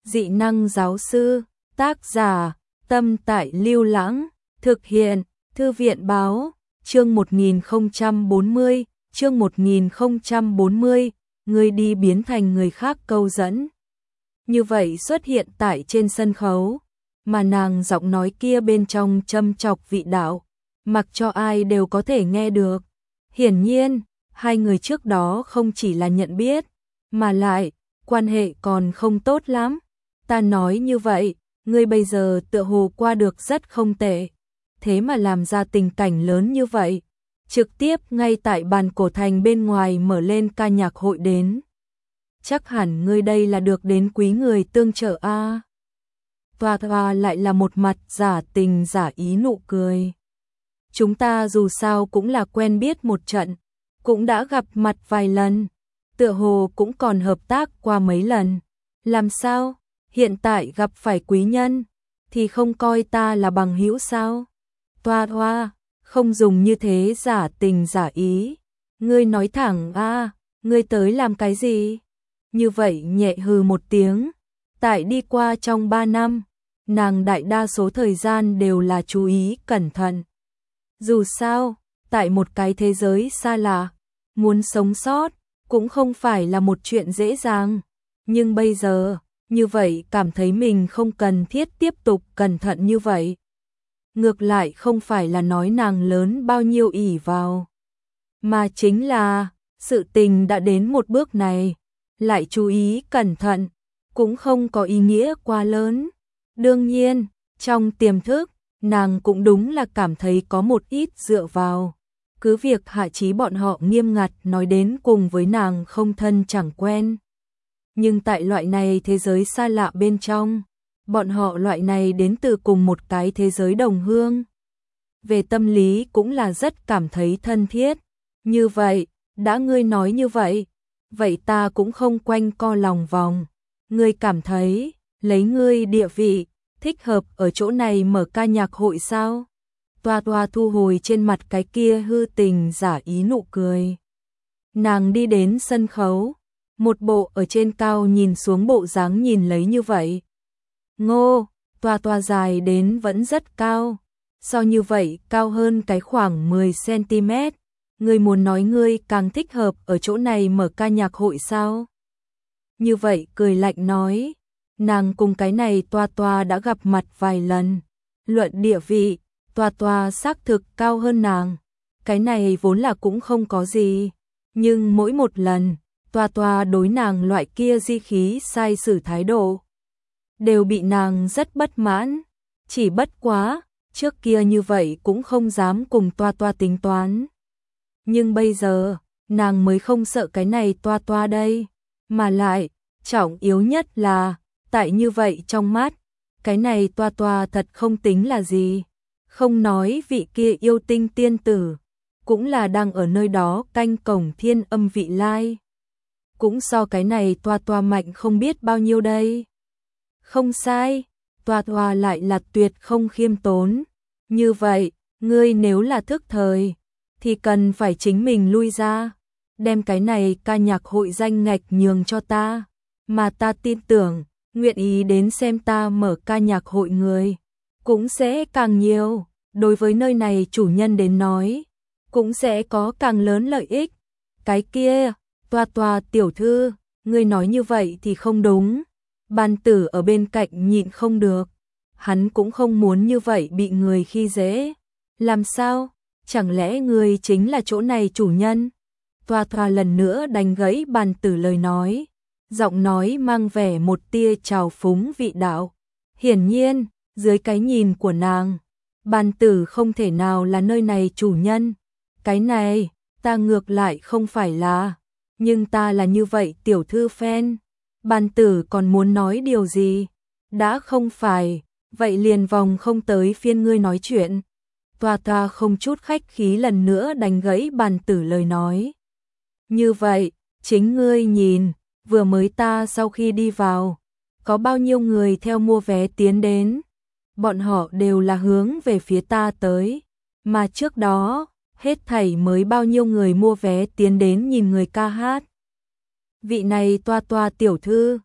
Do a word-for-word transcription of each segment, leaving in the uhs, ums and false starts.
Dị năng giáo sư, tác giả, Tâm Tại Lưu Lãng, thực hiện, Thư viện báo, chương một nghìn không trăm bốn mươi, chương một nghìn không trăm bốn mươi, người đi biến thành người khác câu dẫn. Như vậy xuất hiện tại trên sân khấu, mà nàng giọng nói kia bên trong châm chọc vị đạo, mặc cho ai đều có thể nghe được. Hiển nhiên, hai người trước đó không chỉ là nhận biết, mà lại, quan hệ còn không tốt lắm. Ta nói như vậy, ngươi bây giờ tựa hồ qua được rất không tệ, thế mà làm ra tình cảnh lớn như vậy, trực tiếp ngay tại bàn cổ thành bên ngoài mở lên ca nhạc hội đến. Chắc hẳn ngươi đây là được đến quý người tương trợ a. À. Toa toa lại là một mặt giả tình giả ý nụ cười. Chúng ta dù sao cũng là quen biết một trận, cũng đã gặp mặt vài lần, tựa hồ cũng còn hợp tác qua mấy lần. Làm sao? Hiện tại gặp phải quý nhân, thì không coi ta là bằng hữu sao? Toa toa, không dùng như thế giả tình giả ý. Ngươi nói thẳng a, à, ngươi tới làm cái gì? Như vậy nhẹ hừ một tiếng. Tại đi qua trong ba năm, nàng đại đa số thời gian đều là chú ý cẩn thận. Dù sao, tại một cái thế giới xa lạ, muốn sống sót cũng không phải là một chuyện dễ dàng. Nhưng bây giờ, như vậy cảm thấy mình không cần thiết tiếp tục cẩn thận như vậy. Ngược lại không phải là nói nàng lớn bao nhiêu ỷ vào, mà chính là sự tình đã đến một bước này, lại chú ý cẩn thận, cũng không có ý nghĩa quá lớn. Đương nhiên, trong tiềm thức, nàng cũng đúng là cảm thấy có một ít dựa vào. Cứ việc hạ chí bọn họ nghiêm ngặt nói đến cùng với nàng không thân chẳng quen. Nhưng tại loại này thế giới xa lạ bên trong, bọn họ loại này đến từ cùng một cái thế giới đồng hương. Về tâm lý cũng là rất cảm thấy thân thiết. Như vậy, đã ngươi nói như vậy, vậy ta cũng không quanh co lòng vòng. Ngươi cảm thấy, lấy ngươi địa vị, thích hợp ở chỗ này mở ca nhạc hội sao? Toa toa thu hồi trên mặt cái kia hư tình giả ý nụ cười. Nàng đi đến sân khấu, một bộ ở trên cao nhìn xuống bộ dáng nhìn lấy như vậy. Ngô, toa toa dài đến vẫn rất cao, so như vậy cao hơn cái khoảng mười xăng-ti-mét. Ngươi muốn nói ngươi càng thích hợp ở chỗ này mở ca nhạc hội sao? Như vậy cười lạnh nói, nàng cùng cái này toa toa đã gặp mặt vài lần. Luận địa vị, toa toa xác thực cao hơn nàng. Cái này vốn là cũng không có gì. Nhưng mỗi một lần, toa toa đối nàng loại kia di khí sai sử thái độ, đều bị nàng rất bất mãn. Chỉ bất quá, trước kia như vậy cũng không dám cùng toa toa tính toán. Nhưng bây giờ, nàng mới không sợ cái này toa toa đây. Mà lại, trọng yếu nhất là, tại như vậy trong mắt, cái này toa toa thật không tính là gì. Không nói vị kia yêu tinh tiên tử, cũng là đang ở nơi đó canh cổng thiên âm vị lai. Cũng so cái này toa toa mạnh không biết bao nhiêu đây. Không sai, toa toa lại là tuyệt không khiêm tốn. Như vậy, ngươi nếu là thức thời, thì cần phải chính mình lui ra, đem cái này ca nhạc hội danh ngạch nhường cho ta. Mà ta tin tưởng, nguyện ý đến xem ta mở ca nhạc hội người, cũng sẽ càng nhiều. Đối với nơi này chủ nhân đến nói, cũng sẽ có càng lớn lợi ích. Cái kia, toa toa tiểu thư, ngươi nói như vậy thì không đúng. Ban tử ở bên cạnh nhịn không được. Hắn cũng không muốn như vậy bị người khi dễ. Làm sao? Chẳng lẽ ngươi chính là chỗ này chủ nhân? Toa toa lần nữa đánh gãy ban tử lời nói. Giọng nói mang vẻ một tia trào phúng vị đạo. Hiển nhiên, dưới cái nhìn của nàng, ban tử không thể nào là nơi này chủ nhân. Cái này, ta ngược lại không phải là. Nhưng ta là như vậy tiểu thư fan. Ban tử còn muốn nói điều gì? Đã không phải, vậy liền vòng không tới phiên ngươi nói chuyện. Toa toa không chút khách khí lần nữa đánh gãy ban tử lời nói. Như vậy, chính ngươi nhìn, vừa mới ta sau khi đi vào, có bao nhiêu người theo mua vé tiến đến. Bọn họ đều là hướng về phía ta tới. Mà trước đó, hết thảy mới bao nhiêu người mua vé tiến đến nhìn người ca hát. Vị này toa toa tiểu thư,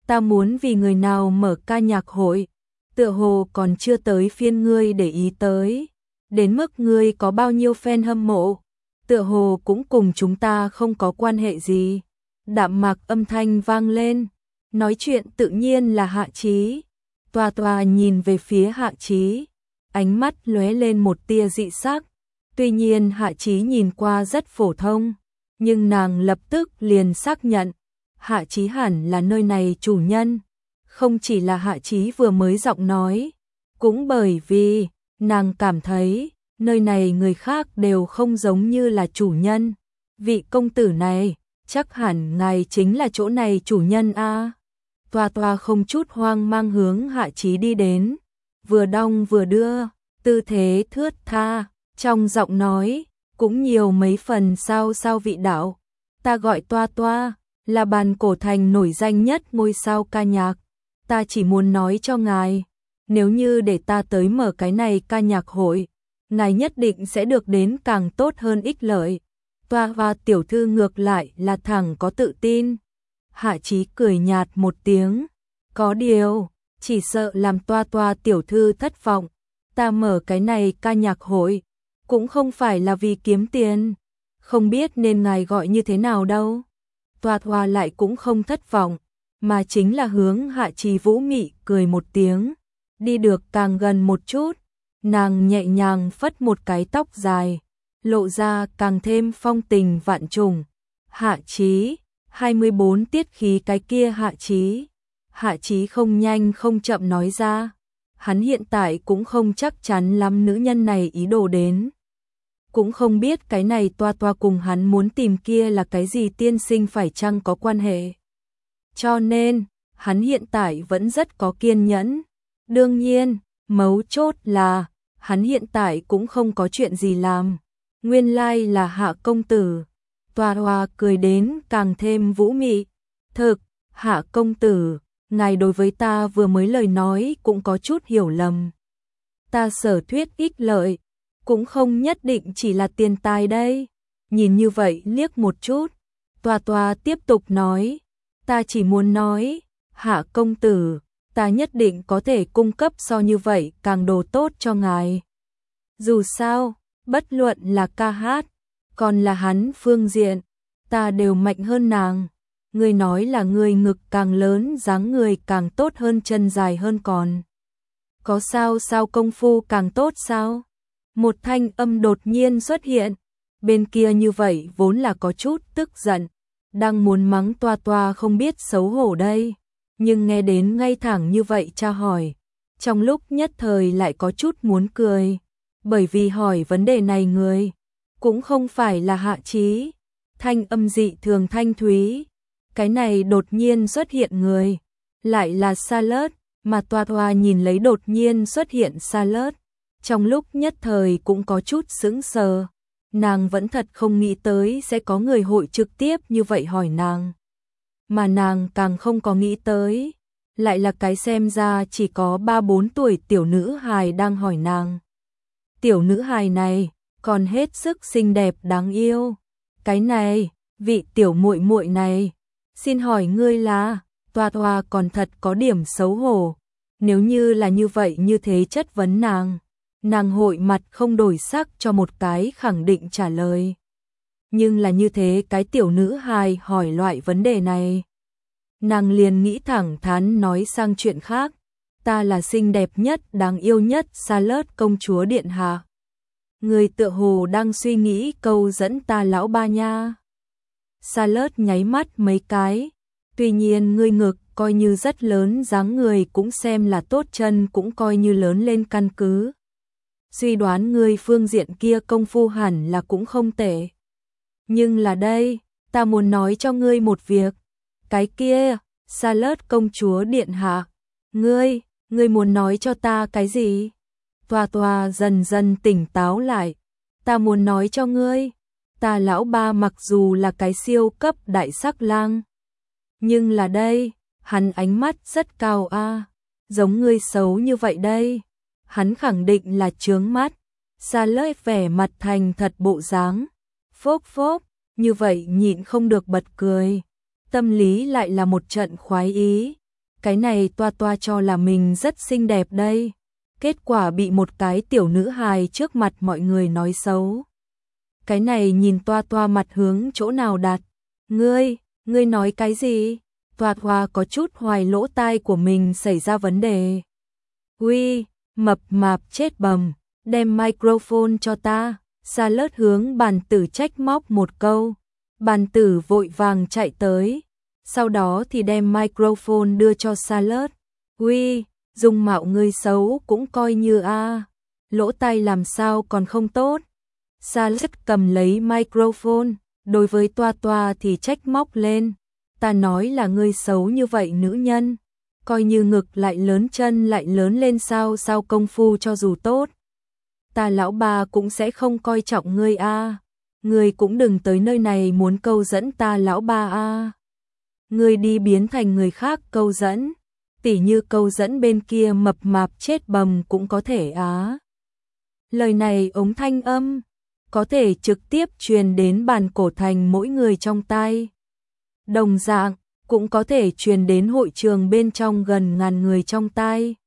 ta muốn vì người nào mở ca nhạc hội, tựa hồ còn chưa tới phiên ngươi để ý tới, đến mức ngươi có bao nhiêu fan hâm mộ, tựa hồ cũng cùng chúng ta không có quan hệ gì. Đạm mạc âm thanh vang lên, nói chuyện tự nhiên là Hạ Chí. Toa Toa nhìn về phía Hạ Chí, ánh mắt lóe lên một tia dị sắc. Tuy nhiên Hạ Chí nhìn qua rất phổ thông, nhưng nàng lập tức liền xác nhận, Hạ Chí hẳn là nơi này chủ nhân. Không chỉ là Hạ Chí vừa mới giọng nói, cũng bởi vì nàng cảm thấy nơi này người khác đều không giống như là chủ nhân. Vị công tử này, chắc hẳn ngài chính là chỗ này chủ nhân a. Toa Toa không chút hoang mang hướng Hạ Chí đi đến, vừa đong vừa đưa, tư thế thướt tha, trong giọng nói cũng nhiều mấy phần sao sao vị đạo. Ta gọi Toa Toa, là bàn cổ thành nổi danh nhất ngôi sao ca nhạc. Ta chỉ muốn nói cho ngài, nếu như để ta tới mở cái này ca nhạc hội, ngài nhất định sẽ được đến càng tốt hơn ích lợi. Toa Toa tiểu thư ngược lại là thẳng có tự tin. Hạ Chí cười nhạt một tiếng, có điều, chỉ sợ làm Toa Toa tiểu thư thất vọng. Ta mở cái này ca nhạc hội, cũng không phải là vì kiếm tiền, không biết nên ngài gọi như thế nào đâu. Toa Toa lại cũng không thất vọng, mà chính là hướng Hạ Chí vũ mị cười một tiếng, đi được càng gần một chút, nàng nhẹ nhàng phất một cái tóc dài, lộ ra càng thêm phong tình vạn trùng. Hạ Chí, hai mươi bốn tiết khí cái kia Hạ Chí. Hạ Chí không nhanh không chậm nói ra, hắn hiện tại cũng không chắc chắn lắm nữ nhân này ý đồ đến. Cũng không biết cái này Toa Toa cùng hắn muốn tìm kia là cái gì tiên sinh phải chăng có quan hệ. Cho nên, hắn hiện tại vẫn rất có kiên nhẫn. Đương nhiên, mấu chốt là, hắn hiện tại cũng không có chuyện gì làm. Nguyên lai là Hạ công tử. Toa Toa cười đến càng thêm vũ mị. Thực, Hạ công tử, ngài đối với ta vừa mới lời nói cũng có chút hiểu lầm. Ta sở thuyết ích lợi, cũng không nhất định chỉ là tiền tài đây. Nhìn như vậy liếc một chút, Toa Toa tiếp tục nói, ta chỉ muốn nói, Hạ công tử, ta nhất định có thể cung cấp so như vậy càng đồ tốt cho ngài. Dù sao, bất luận là ca hát, còn là hắn phương diện, ta đều mạnh hơn nàng. Ngươi nói là người ngực càng lớn dáng người càng tốt hơn chân dài hơn còn. Có sao sao công phu càng tốt sao? Một thanh âm đột nhiên xuất hiện, bên kia như vậy vốn là có chút tức giận, đang muốn mắng Toa Toa không biết xấu hổ đây, nhưng nghe đến ngay thẳng như vậy tra hỏi, trong lúc nhất thời lại có chút muốn cười, bởi vì hỏi vấn đề này người cũng không phải là Hạ Chí. Thanh âm dị thường thanh thúy, cái này đột nhiên xuất hiện người lại là Salad, mà Toa Toa nhìn lấy đột nhiên xuất hiện Salad, trong lúc nhất thời cũng có chút sững sờ. Nàng vẫn thật không nghĩ tới sẽ có người hội trực tiếp như vậy hỏi nàng. Mà nàng càng không có nghĩ tới, lại là cái xem ra chỉ có ba bốn tuổi tiểu nữ hài đang hỏi nàng. Tiểu nữ hài này còn hết sức xinh đẹp đáng yêu. Cái này, vị tiểu muội muội này, xin hỏi ngươi là? Toa Toa còn thật có điểm xấu hổ. Nếu như là như vậy như thế chất vấn nàng, nàng hội mặt không đổi sắc cho một cái khẳng định trả lời. Nhưng là như thế cái tiểu nữ hài hỏi loại vấn đề này, nàng liền nghĩ thẳng thắn nói sang chuyện khác. Ta là xinh đẹp nhất, đáng yêu nhất Salad công chúa điện hạ. Người tựa hồ đang suy nghĩ câu dẫn ta lão ba nha. Salad nháy mắt mấy cái. Tuy nhiên ngươi ngực coi như rất lớn, dáng người cũng xem là tốt, chân cũng coi như lớn lên, căn cứ suy đoán ngươi phương diện kia công phu hẳn là cũng không tệ. Nhưng là đây, ta muốn nói cho ngươi một việc. Cái kia, Salad công chúa điện hạ, ngươi, ngươi muốn nói cho ta cái gì? Toa Toa dần dần tỉnh táo lại. Ta muốn nói cho ngươi, ta lão ba mặc dù là cái siêu cấp đại sắc lang, nhưng là đây, hắn ánh mắt rất cao a, giống ngươi xấu như vậy đây, hắn khẳng định là chướng mắt. Salad vẻ mặt thành thật bộ dáng, phốc phốc, như vậy nhịn không được bật cười, tâm lý lại là một trận khoái ý. cái này toa toa cho là mình rất xinh đẹp đây. Kết quả bị một cái tiểu nữ hài trước mặt mọi người nói xấu. Cái này nhìn toa toa mặt hướng chỗ nào đặt. Ngươi, ngươi nói cái gì? Toa toa có chút hoài lỗ tai của mình xảy ra vấn đề. Uy, mập mạp chết bầm, đem microphone cho ta. Salad hướng bàn tử trách móc một câu. Bàn tử vội vàng chạy tới. Sau đó thì đem microphone đưa cho Salad. Uy, dung mạo ngươi xấu cũng coi như a, lỗ tai làm sao còn không tốt. Salad cầm lấy microphone, đối với toa toa thì trách móc lên. Ta nói là ngươi xấu như vậy nữ nhân, coi như ngực lại lớn chân lại lớn lên sao sao công phu cho dù tốt. Ta lão bà cũng sẽ không coi trọng ngươi a, ngươi cũng đừng tới nơi này muốn câu dẫn ta lão ba a. Ngươi đi biến thành người khác câu dẫn, tỉ như câu dẫn bên kia mập mạp chết bầm cũng có thể á. Lời này ống thanh âm có thể trực tiếp truyền đến bàn cổ thành mỗi người trong tai. Đồng dạng cũng có thể truyền đến hội trường bên trong gần ngàn người trong tai.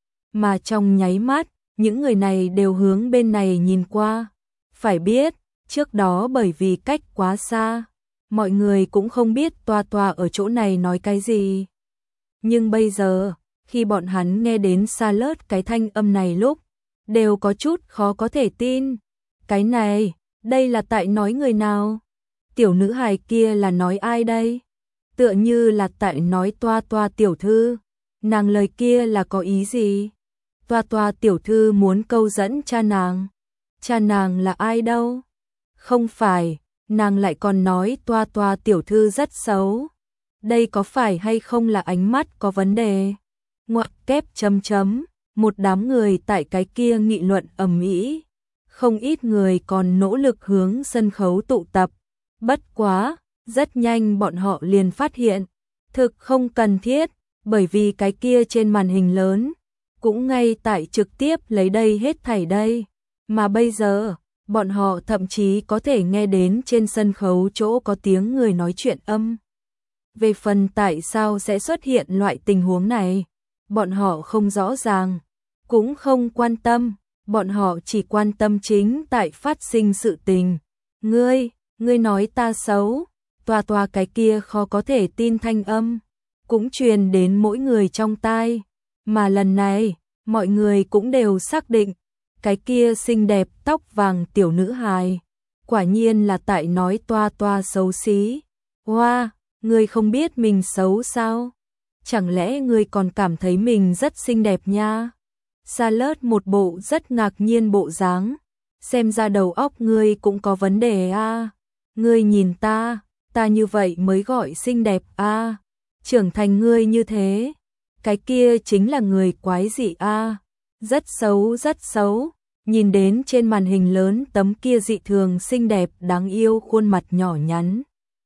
Mà trong nháy mắt, những người này đều hướng bên này nhìn qua. Phải biết, trước đó bởi vì cách quá xa, mọi người cũng không biết toa toa ở chỗ này nói cái gì. Nhưng bây giờ, khi bọn hắn nghe đến Salad cái thanh âm này lúc, đều có chút khó có thể tin. Cái này, đây là tại nói người nào? Tiểu nữ hài kia là nói ai đây? Tựa như là tại nói toa toa tiểu thư. Nàng lời kia là có ý gì? Toa toa tiểu thư muốn câu dẫn cha nàng. Cha nàng là ai đâu? Không phải, nàng lại còn nói toa toa tiểu thư rất xấu. Đây có phải hay không là ánh mắt có vấn đề? Ngoặc kép chấm chấm, một đám người tại cái kia nghị luận ầm ĩ. Không ít người còn nỗ lực hướng sân khấu tụ tập. Bất quá, rất nhanh bọn họ liền phát hiện, thực không cần thiết, bởi vì cái kia trên màn hình lớn, cũng ngay tại trực tiếp lấy đây hết thảy đây. Mà bây giờ, bọn họ thậm chí có thể nghe đến trên sân khấu chỗ có tiếng người nói chuyện âm. Về phần tại sao sẽ xuất hiện loại tình huống này, bọn họ không rõ ràng, cũng không quan tâm, bọn họ chỉ quan tâm chính tại phát sinh sự tình. Ngươi, ngươi nói ta xấu, toa toa cái kia khó có thể tin thanh âm, cũng truyền đến mỗi người trong tai, mà lần này, mọi người cũng đều xác định, cái kia xinh đẹp tóc vàng tiểu nữ hài, quả nhiên là tại nói toa toa xấu xí. Hoa, wow, ngươi không biết mình xấu sao? Chẳng lẽ ngươi còn cảm thấy mình rất xinh đẹp nha? Salad một bộ rất ngạc nhiên bộ dáng, xem ra đầu óc ngươi cũng có vấn đề a. À. Ngươi nhìn ta, ta như vậy mới gọi xinh đẹp a. À. Trưởng thành ngươi như thế, cái kia chính là người quái dị a. À. Rất xấu rất xấu. Nhìn đến trên màn hình lớn tấm kia dị thường xinh đẹp đáng yêu khuôn mặt nhỏ nhắn.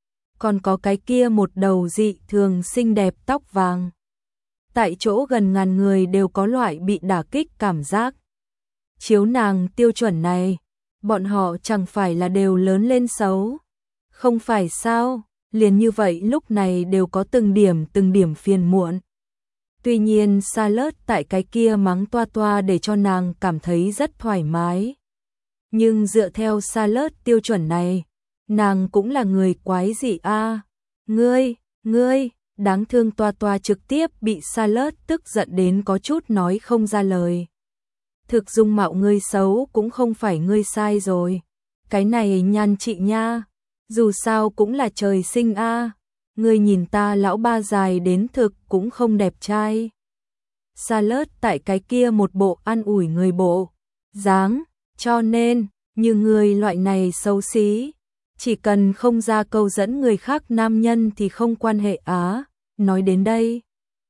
Còn có cái kia một đầu dị thường xinh đẹp tóc vàng. Tại chỗ gần ngàn người đều có loại bị đả kích cảm giác. Chiếu nàng tiêu chuẩn này, bọn họ chẳng phải là đều lớn lên xấu. Không phải sao, liền như vậy lúc này đều có từng điểm từng điểm phiền muộn. Tuy nhiên Salad tại cái kia mắng toa toa để cho nàng cảm thấy rất thoải mái. Nhưng dựa theo Salad tiêu chuẩn này, nàng cũng là người quái dị a. À. Ngươi, ngươi, đáng thương toa toa trực tiếp bị Salad tức giận đến có chút nói không ra lời. Thực dung mạo ngươi xấu cũng không phải ngươi sai rồi. Cái này nhan chị nha, dù sao cũng là trời sinh a. À. Ngươi nhìn ta lão ba dài đến thực cũng không đẹp trai. Salad tại cái kia một bộ an ủi người bộ dáng, cho nên, như người loại này xấu xí, chỉ cần không ra câu dẫn người khác nam nhân thì không quan hệ á. Nói đến đây,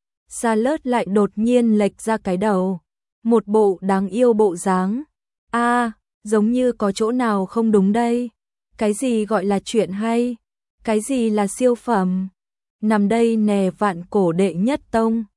Salad lại đột nhiên lệch ra cái đầu, một bộ đáng yêu bộ dáng. A, à, giống như có chỗ nào không đúng đây. Cái gì gọi là chuyện hay? Cái gì là siêu phẩm? Nằm đây nè vạn cổ đệ nhất tông,